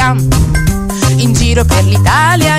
andiamo. In giro per l'Italia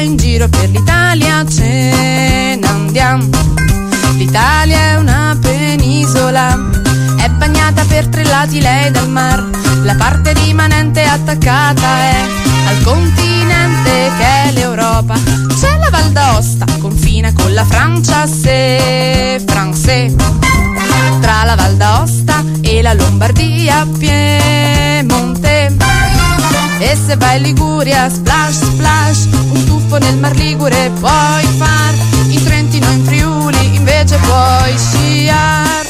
ce ne andiamo. L'Italia è una penisola, è bagnata per 3 lati lei dal mar. La parte rimanente attaccata è al continente che è l'Europa. C'è la Val d'Aosta, confina con la Francia, se français. Tra la Val d'Aosta e la Lombardia, Piemonte. E se vai in Liguria, splash splash, un tuffo nel Mar Ligure puoi far. In Trentino e in Friuli invece puoi sciar.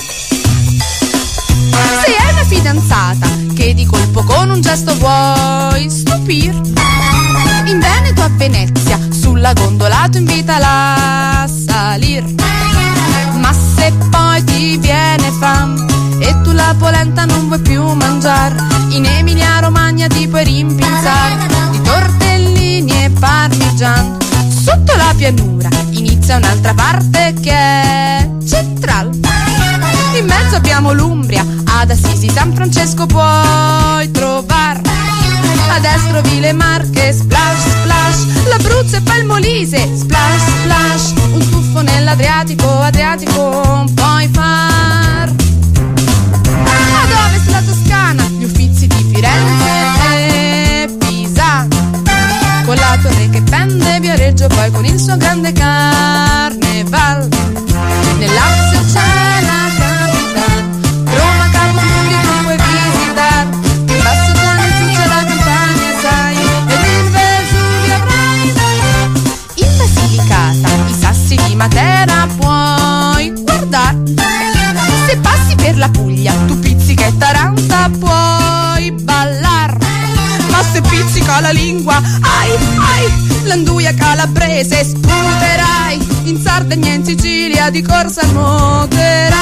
Se hai una fidanzata che di colpo con un gesto vuoi stupir, in Veneto a Venezia sulla gondola tu invitala a salir. Ma se poi ti viene fam e tu la polenta non vuoi più mangiar, in Emilia Romagna ti puoi rimpinzar di tortellini e parmigian. Sotto la pianura inizia un'altra parte che è central. In mezzo abbiamo l'Umbria, ad Assisi San Francesco puoi trovar. A destra Ville Marche, splash splash, l'Abruzzo e poi il Molise, splash splash, un tuffo nell'Adriatico, Adriatico puoi far. Ad ovest la Toscana, gli Uffizi di Firenze e Pisa, con la torre che pende, Viareggio poi con il suo grande carneval. Nel Lazio c'è la Capitale, Roma Capomuli tu puoi visitar. In basso già nel Sud c'è la Campania, sai, ed il Vesuvio avrai. In Basilicata i sassi di Matera puoi guardar. Se passi per la Puglia tu pizzica e Taranto puoi ballar. Ma se pizzica la lingua, ai ai, l'anduia calabrese sputerai. In Sardegna e in Sicilia di corsa nuoterai.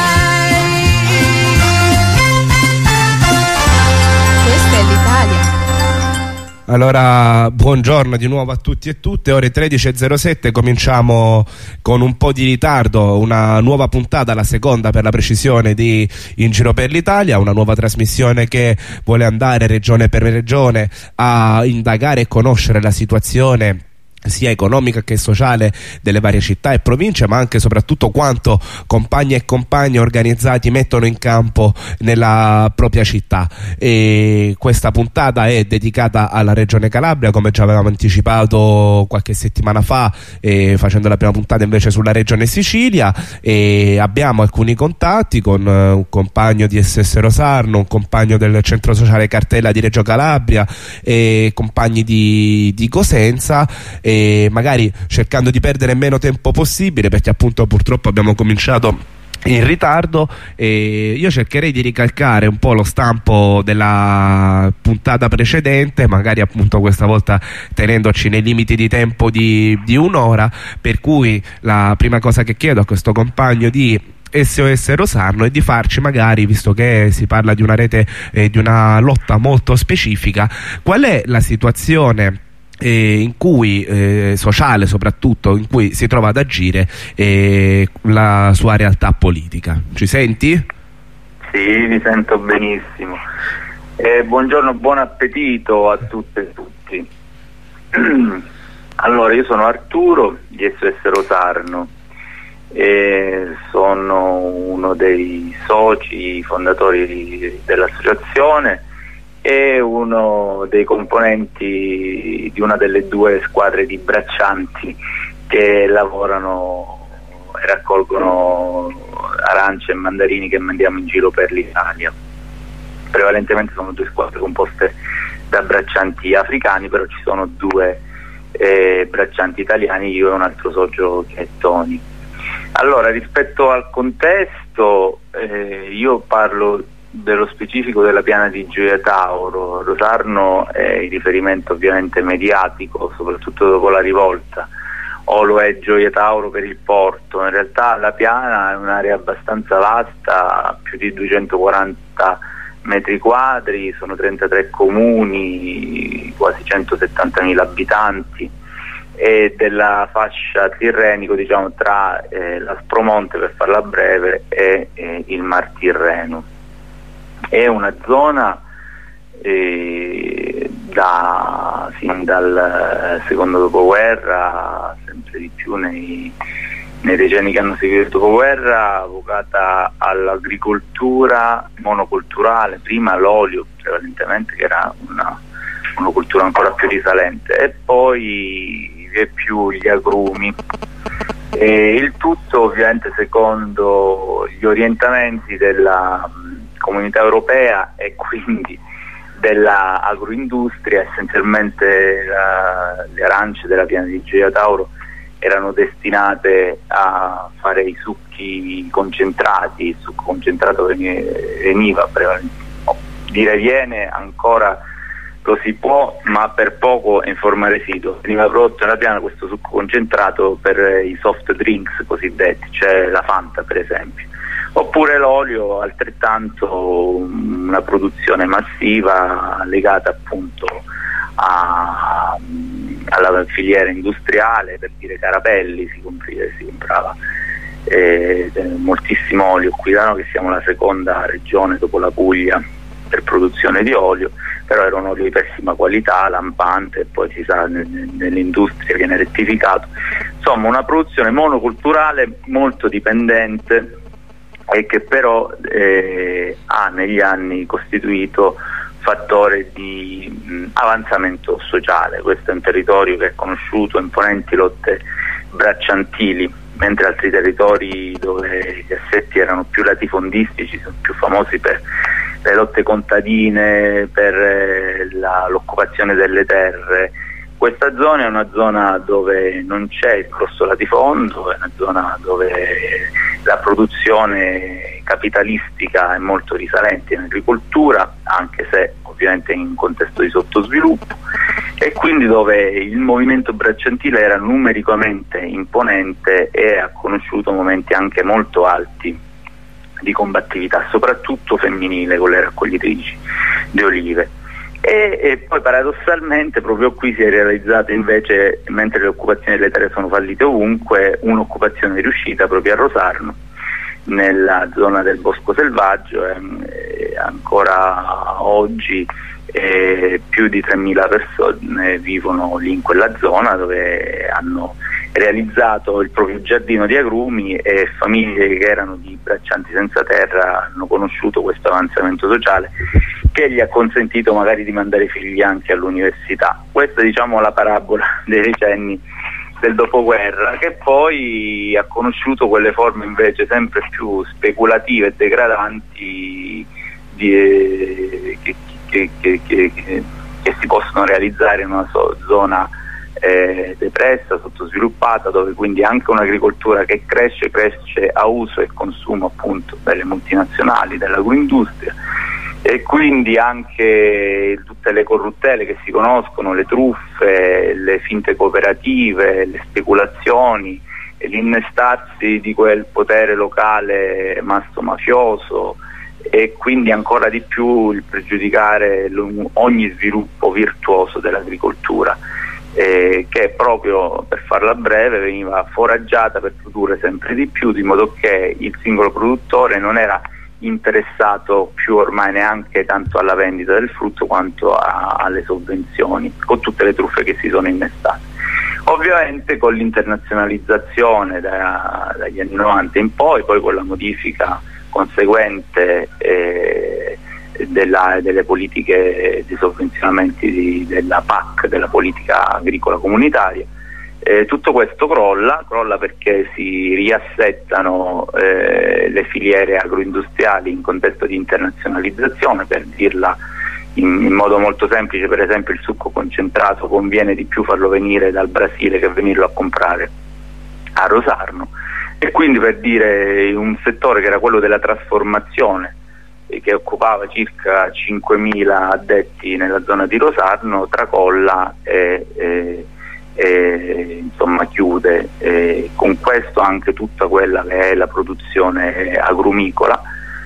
Questa è l'Italia. Allora, buongiorno di nuovo a tutti e tutte, ore 13.07, cominciamo con un po' di ritardo una nuova puntata, la seconda per la precisione di In Giro per l'Italia, una nuova trasmissione che vuole andare regione per regione a indagare e conoscere la situazione sia economica che sociale delle varie città e province, ma anche e soprattutto quanto compagni e compagni organizzati mettono in campo nella propria città. E questa puntata è dedicata alla regione Calabria, come già avevamo anticipato qualche settimana fa, facendo la prima puntata invece sulla regione Sicilia. E abbiamo alcuni contatti con un compagno di SS Rosarno, un compagno del centro sociale Cartella di Reggio Calabria e compagni di Cosenza, e magari cercando di perdere meno tempo possibile, perché appunto purtroppo abbiamo cominciato in ritardo, e io cercherei di ricalcare un po' lo stampo della puntata precedente, magari appunto questa volta tenendoci nei limiti di tempo di un'ora, per cui la prima cosa che chiedo a questo compagno di SOS Rosarno è di farci, magari, visto che si parla di una rete di una lotta molto specifica, qual è la situazione in cui sociale soprattutto, in cui si trova ad agire la sua realtà politica. Ci senti? Sì, vi sento benissimo. Buongiorno, buon appetito a tutte e tutti. Allora, io sono Arturo di SOS Rosarno e sono uno dei soci fondatori dell'associazione e uno dei componenti di una delle 2 squadre di braccianti che lavorano e raccolgono arance e mandarini che mandiamo in giro per l'Italia. Prevalentemente sono 2 squadre composte da braccianti africani, però ci sono 2 braccianti italiani, io e un altro socio che è Tony. Allora, rispetto al contesto, io parlo dello specifico della piana di Gioia Tauro. Rosarno è il riferimento ovviamente mediatico, soprattutto dopo la rivolta, o lo è Gioia Tauro per il porto. In realtà la piana è un'area abbastanza vasta, più di 240 metri quadri, sono 33 comuni, quasi 170.000 abitanti, e della fascia tirrenico, diciamo, tra l'Aspromonte, per farla breve, e il Mar Tirreno. È una zona sin dal secondo dopoguerra, sempre di più nei decenni che hanno seguito il dopoguerra, vocata all'agricoltura monoculturale, prima l'olio prevalentemente, che era una monocultura ancora più risalente, e poi vi è più gli agrumi, e il tutto ovviamente secondo gli orientamenti della Comunità Europea e quindi della agroindustria. Essenzialmente le arance della piana di Gioia Tauro erano destinate a fare i succhi concentrati. Il succo concentrato viene ancora lo si può, ma per poco in forma residuo. Veniva prodotto nella piana questo succo concentrato per i soft drinks cosiddetti, cioè la Fanta per esempio. Oppure l'olio, altrettanto una produzione massiva legata appunto alla filiera industriale, per dire Carapelli si comprava moltissimo olio qui da noi, che siamo la seconda regione dopo la Puglia per produzione di olio, però era un olio di pessima qualità, lampante, e poi si sa nell'industria viene rettificato. Insomma, una produzione monoculturale molto dipendente, e che però ha negli anni costituito fattore di avanzamento sociale. Questo è un territorio che ha conosciuto imponenti lotte bracciantili, mentre altri territori dove gli assetti erano più latifondistici sono più famosi per le lotte contadine, per l'occupazione delle terre. Questa zona è una zona dove non c'è il grosso latifondo, è una zona dove la produzione capitalistica è molto risalente in agricoltura, anche se ovviamente in un contesto di sottosviluppo, e quindi dove il movimento bracciantile era numericamente imponente e ha conosciuto momenti anche molto alti di combattività, soprattutto femminile, con le raccoglitrici di olive. E poi paradossalmente proprio qui si è realizzata invece, mentre le occupazioni delle terre sono fallite ovunque, un'occupazione riuscita proprio a Rosarno, nella zona del Bosco Selvaggio. Ancora oggi più di 3.000 persone vivono lì in quella zona, dove hanno realizzato il proprio giardino di agrumi, e famiglie che erano di braccianti senza terra hanno conosciuto questo avanzamento sociale che gli ha consentito magari di mandare i figli anche all'università. Questa è, diciamo, la parabola dei decenni del dopoguerra, che poi ha conosciuto quelle forme invece sempre più speculative e degradanti che si possono realizzare in una zona depressa, sottosviluppata, dove quindi anche un'agricoltura che cresce a uso e consumo appunto delle multinazionali, dell'agroindustria, e quindi anche tutte le corruttele che si conoscono, le truffe, le finte cooperative, le speculazioni, l'innestarsi di quel potere locale masto mafioso, e quindi ancora di più il pregiudicare ogni sviluppo virtuoso dell'agricoltura, che proprio, per farla breve, veniva foraggiata per produrre sempre di più, di modo che il singolo produttore non era interessato più ormai neanche tanto alla vendita del frutto quanto alle sovvenzioni, con tutte le truffe che si sono innestate. Ovviamente con l'internazionalizzazione dagli anni 90 in poi con la modifica conseguente delle politiche di sovvenzionamenti della PAC, della politica agricola comunitaria, tutto questo crolla perché si riassettano le filiere agroindustriali in contesto di internazionalizzazione. Per dirla in modo molto semplice, per esempio il succo concentrato conviene di più farlo venire dal Brasile che venirlo a comprare a Rosarno, e quindi, per dire, un settore che era quello della trasformazione, che occupava circa 5.000 addetti nella zona di Rosarno, tracolla e insomma chiude, con questo anche tutta quella che è la produzione agrumicola.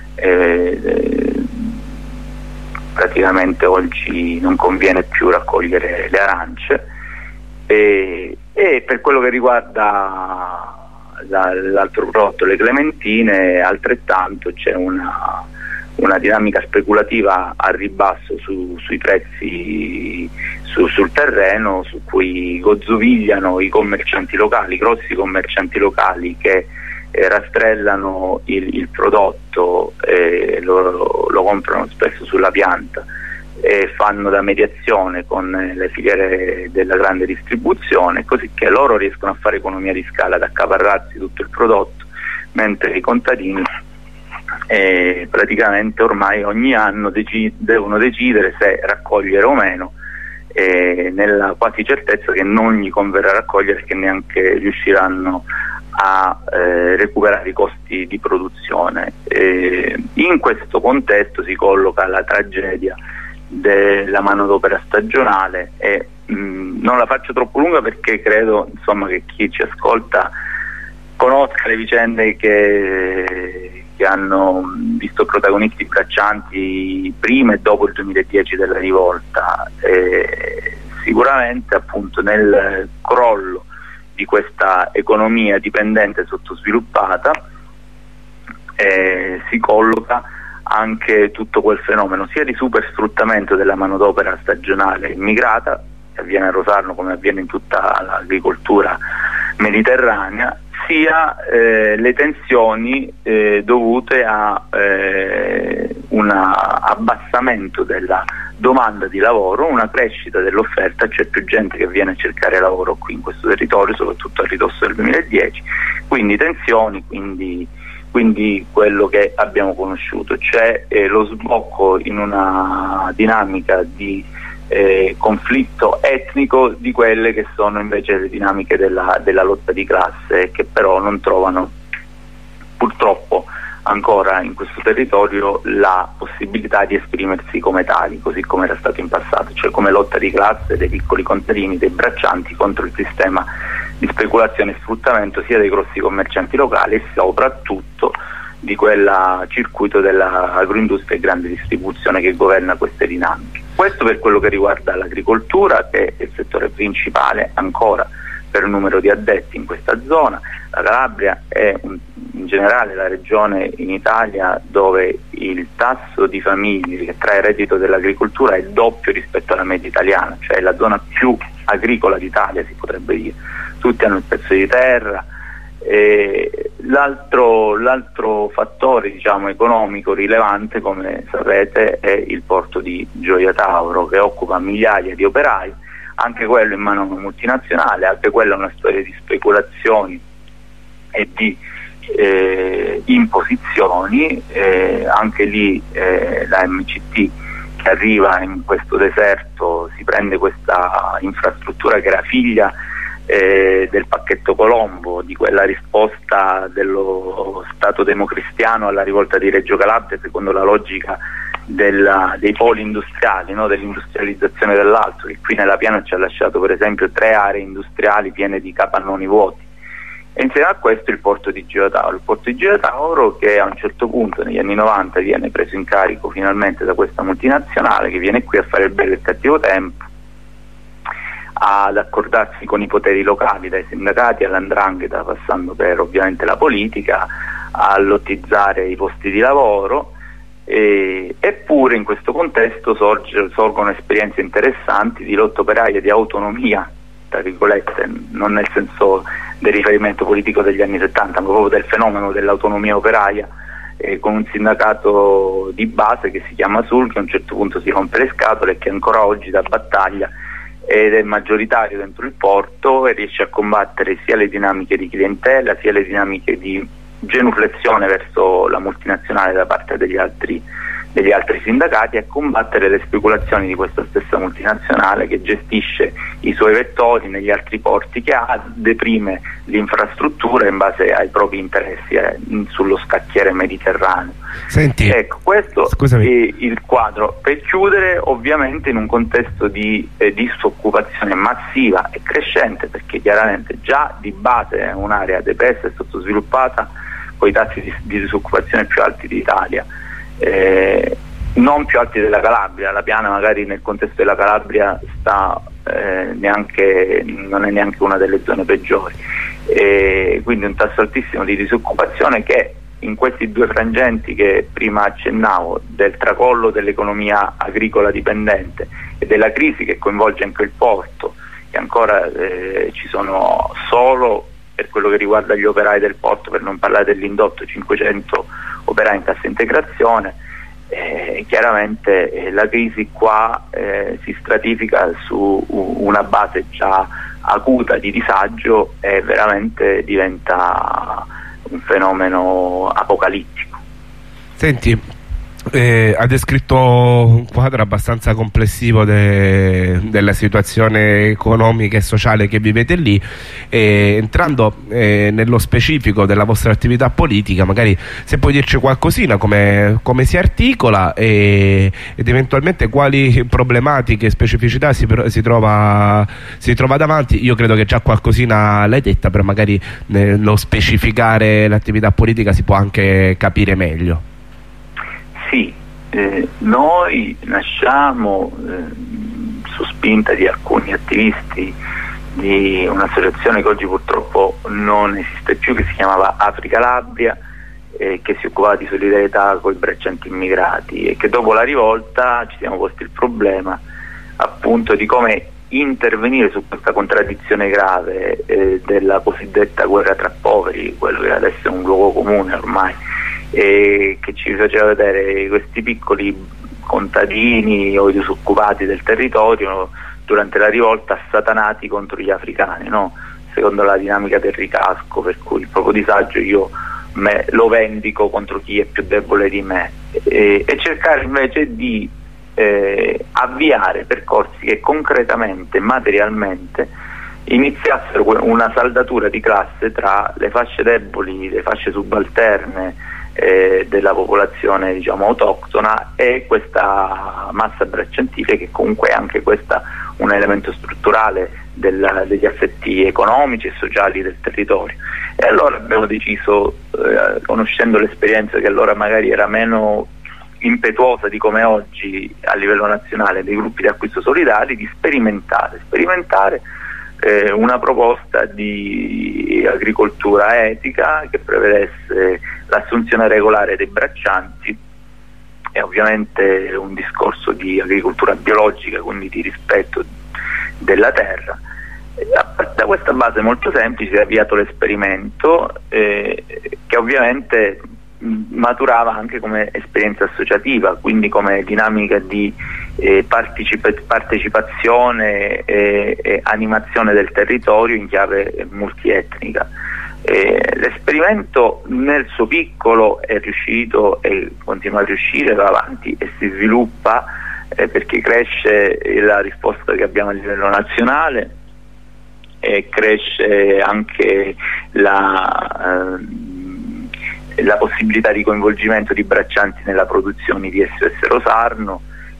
Praticamente oggi non conviene più raccogliere le arance, e per quello che riguarda l'altro prodotto, le clementine, altrettanto c'è una dinamica speculativa a ribasso sui prezzi sul terreno, su cui gozzovigliano i commercianti locali, i grossi commercianti locali che rastrellano il prodotto e lo comprano spesso sulla pianta e fanno da mediazione con le filiere della grande distribuzione, così che loro riescono a fare economia di scala, ad accaparrarsi tutto il prodotto, mentre i contadini praticamente ormai ogni anno devono decidere se raccogliere o meno, nella quasi certezza che non gli converrà raccogliere, perché neanche riusciranno a recuperare i costi di produzione. In questo contesto si colloca la tragedia della manodopera stagionale e non la faccio troppo lunga perché credo, insomma, che chi ci ascolta conosca le vicende che hanno visto protagonisti braccianti prima e dopo il 2010 della rivolta. Sicuramente appunto nel crollo di questa economia dipendente e sottosviluppata si colloca anche tutto quel fenomeno sia di supersfruttamento della manodopera stagionale immigrata, che avviene a Rosarno come avviene in tutta l'agricoltura mediterranea, sia le tensioni dovute a un abbassamento della domanda di lavoro, una crescita dell'offerta, c'è più gente che viene a cercare lavoro qui in questo territorio, soprattutto a ridosso del 2010, quindi tensioni, quindi quello che abbiamo conosciuto, c'è lo sbocco in una dinamica di conflitto etnico di quelle che sono invece le dinamiche della lotta di classe, che però non trovano purtroppo ancora in questo territorio la possibilità di esprimersi come tali, così come era stato in passato, cioè come lotta di classe dei piccoli contadini, dei braccianti contro il sistema di speculazione e sfruttamento sia dei grossi commercianti locali e soprattutto di quel circuito dell'agroindustria e grande distribuzione che governa queste dinamiche. Questo per quello che riguarda l'agricoltura, che è il settore principale ancora per numero di addetti in questa zona. La Calabria è in generale la regione in Italia dove il tasso di famiglie che trae reddito dell'agricoltura è doppio rispetto alla media italiana, cioè è la zona più agricola d'Italia, si potrebbe dire. Tutti hanno il pezzo di terra. L'altro fattore, diciamo, economico rilevante, come sapete, è il porto di Gioia Tauro, che occupa migliaia di operai, anche quello in mano a una multinazionale, anche quella è una storia di speculazioni e di imposizioni, anche lì la MCT che arriva in questo deserto si prende questa infrastruttura che era figlia del pacchetto Colombo, di quella risposta dello Stato democristiano alla rivolta di Reggio Calabria secondo la logica dei poli industriali, no? Dell'industrializzazione dell'altro, che qui nella piana ci ha lasciato per esempio 3 aree industriali piene di capannoni vuoti. E insieme a questo il porto di Gioia Tauro. Il porto di Gioia Tauro, che a un certo punto negli anni 90 viene preso in carico finalmente da questa multinazionale che viene qui a fare il bello e il cattivo tempo, ad accordarsi con i poteri locali, dai sindacati all''ndrangheta, passando per ovviamente la politica, a lottizzare i posti di lavoro, eppure in questo contesto sorgono esperienze interessanti di lotta operaia, di autonomia, tra virgolette, non nel senso del riferimento politico degli anni 70, ma proprio del fenomeno dell'autonomia operaia, con un sindacato di base che si chiama SUL, che a un certo punto si rompe le scatole e che ancora oggi dà battaglia ed è maggioritario dentro il porto e riesce a combattere sia le dinamiche di clientela sia le dinamiche di genuflessione verso la multinazionale da parte degli altri sindacati, e a combattere le speculazioni di questa stessa multinazionale che gestisce i suoi vettori negli altri porti che ha, deprime l'infrastruttura in base ai propri interessi sullo scacchiere mediterraneo. Senti, ecco, questo scusami, è il quadro. Per chiudere, ovviamente in un contesto di disoccupazione massiva e crescente, perché chiaramente già di base è un'area depressa e sottosviluppata con i tassi di disoccupazione più alti d'Italia, non più alti della Calabria. La piana magari nel contesto della Calabria non è neanche una delle zone peggiori, quindi un tasso altissimo di disoccupazione che in questi due frangenti che prima accennavo, del tracollo dell'economia agricola dipendente della crisi che coinvolge anche il porto, che ancora ci sono solo, per quello che riguarda gli operai del porto, per non parlare dell'indotto, 500 operai in cassa integrazione. Chiaramente la crisi qua si stratifica su una base già acuta di disagio e veramente diventa un fenomeno apocalittico. Senti, ha descritto un quadro abbastanza complessivo della situazione economica e sociale che vivete lì, entrando nello specifico della vostra attività politica, magari se puoi dirci qualcosina, come si articola ed eventualmente quali problematiche e specificità si trova davanti. Io credo che già qualcosina l'hai detta, però magari nello specificare l'attività politica si può anche capire meglio. Sì, noi nasciamo su spinta di alcuni attivisti di un'associazione che oggi purtroppo non esiste più, che si chiamava Africalabria, che si occupava di solidarietà con i braccianti immigrati, e che dopo la rivolta ci siamo posti il problema appunto di come intervenire su questa contraddizione grave della cosiddetta guerra tra poveri, quello che adesso è un luogo comune ormai, che ci faceva vedere questi piccoli contadini o i disoccupati del territorio durante la rivolta assatanati contro gli africani, no? Secondo la dinamica del ricasco, per cui il proprio disagio io lo vendico contro chi è più debole di me, e cercare invece di avviare percorsi che concretamente, materialmente iniziassero una saldatura di classe tra le fasce deboli, le fasce subalterne della popolazione, diciamo, autoctona, e questa massa bracciantile, che comunque è anche questa un elemento strutturale degli assetti economici e sociali del territorio. E allora abbiamo deciso, conoscendo l'esperienza che allora magari era meno impetuosa di come oggi a livello nazionale, dei gruppi di acquisto solidali, di sperimentare una proposta di agricoltura etica che prevedesse l'assunzione regolare dei braccianti e ovviamente un discorso di agricoltura biologica, quindi di rispetto della terra. Da questa base molto semplice si è avviato l'esperimento, che ovviamente maturava anche come esperienza associativa, quindi come dinamica di partecipazione e animazione del territorio in chiave multietnica. L'esperimento nel suo piccolo è riuscito e continua a riuscire, va avanti e si sviluppa, perché cresce la risposta che abbiamo a livello nazionale e cresce anche la possibilità di coinvolgimento di braccianti nella produzione di SOS Rosarno,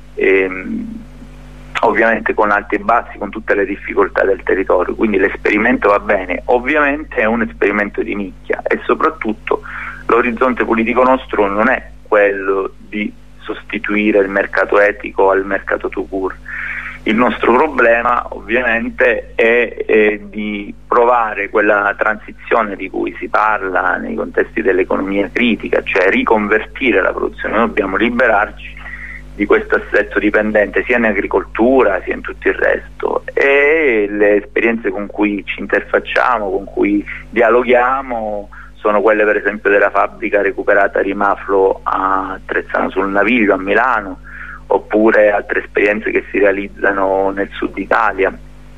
ovviamente con alti e bassi, con tutte le difficoltà del territorio. Quindi l'esperimento va bene, ovviamente è un esperimento di nicchia e soprattutto l'orizzonte politico nostro non è quello di sostituire il mercato etico al mercato tout court. Il nostro problema ovviamente è di provare quella transizione di cui si parla nei contesti dell'economia critica, cioè riconvertire la produzione. Noi dobbiamo liberarci di questo assetto dipendente sia in agricoltura sia in tutto il resto, e le esperienze con cui ci interfacciamo, con cui dialoghiamo, sono quelle per esempio della fabbrica recuperata Rimaflo a Trezzano sul Naviglio a Milano, oppure altre esperienze che si realizzano nel sud Italia.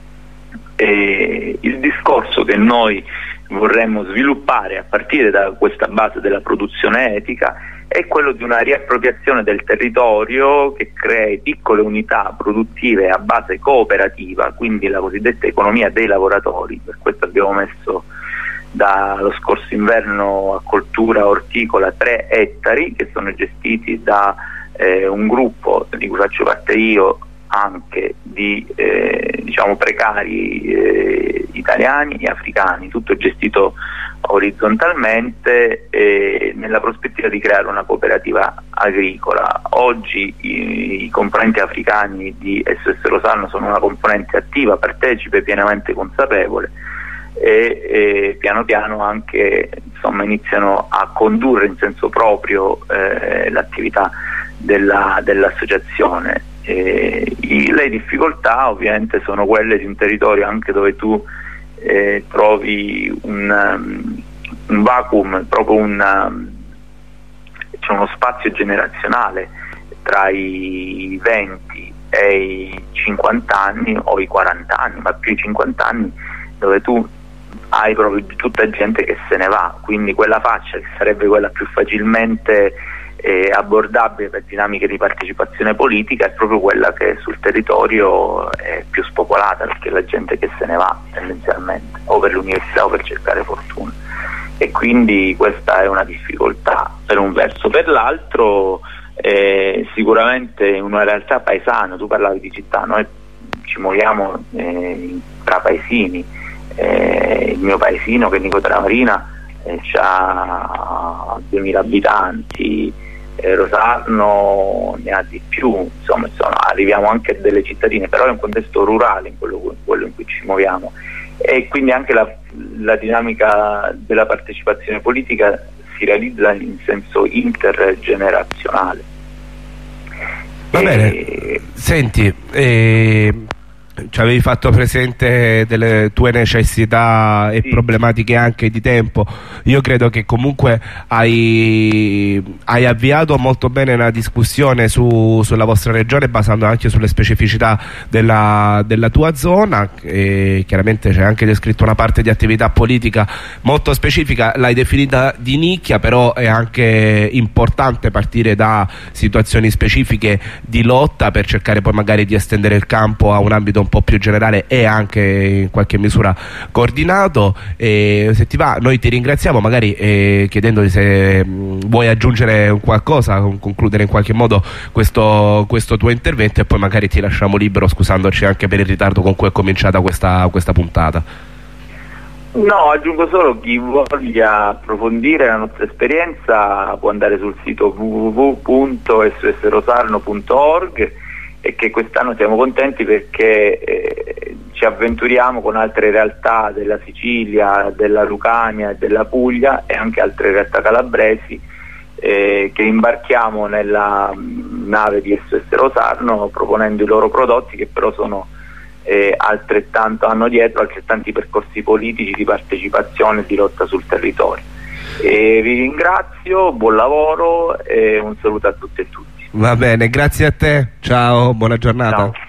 E il discorso che noi vorremmo sviluppare a partire da questa base della produzione etica è quello di una riappropriazione del territorio che crei piccole unità produttive a base cooperativa, quindi la cosiddetta economia dei lavoratori. Per questo abbiamo messo dallo scorso inverno a coltura orticola 3 ettari che sono gestiti da un gruppo di cui faccio parte io, anche di diciamo precari italiani e africani, tutto gestito orizzontalmente, nella prospettiva di creare una cooperativa agricola. Oggi i componenti africani di SOS Rosarno sono una componente attiva, partecipe, pienamente consapevole, e piano piano anche iniziano a condurre in senso proprio l'attività dell'associazione. Le difficoltà ovviamente sono quelle di un territorio anche dove tu trovi un vacuum, proprio c'è uno spazio generazionale tra i 20 e i 50 anni o i 40 anni, ma più i 50 anni, dove tu hai proprio tutta gente che se ne va, quindi quella fascia che sarebbe quella più facilmente abbordabile per dinamiche di partecipazione politica è proprio quella che sul territorio è più spopolata, perché la gente che se ne va tendenzialmente o per l'università o per cercare fortuna, e quindi questa è una difficoltà per un verso. Per l'altro sicuramente una realtà paesana, tu parlavi di città, noi ci muoviamo tra paesini, il mio paesino che è Nico Tramarina ha 2000 abitanti, Rosarno ne ha di più, insomma arriviamo anche a delle cittadine, però è un contesto rurale in quello in cui ci muoviamo, e quindi anche la dinamica della partecipazione politica si realizza in senso intergenerazionale. Va bene, senti, ci avevi fatto presente delle tue necessità e problematiche anche di tempo. Io credo che comunque hai avviato molto bene una discussione sulla vostra regione, basando anche sulle specificità della tua zona, e chiaramente c'è anche descritto una parte di attività politica molto specifica, l'hai definita di nicchia, però è anche importante partire da situazioni specifiche di lotta per cercare poi magari di estendere il campo a un ambito un po' più generale e anche in qualche misura coordinato. E se ti va, noi ti ringraziamo, magari chiedendoti se vuoi aggiungere qualcosa, concludere in qualche modo questo tuo intervento, e poi magari ti lasciamo libero, scusandoci anche per il ritardo con cui è cominciata questa puntata. No, aggiungo solo, chi voglia approfondire la nostra esperienza può andare sul sito www.ssrosarno.org, e che quest'anno siamo contenti perché ci avventuriamo con altre realtà della Sicilia, della Lucania e della Puglia, e anche altre realtà calabresi, che imbarchiamo nella nave di SOS Rosarno proponendo i loro prodotti, che però sono hanno dietro altrettanti percorsi politici di partecipazione e di lotta sul territorio. Vi ringrazio, buon lavoro e un saluto a tutte e tutti. Va bene, grazie a te, ciao, buona giornata. Ciao.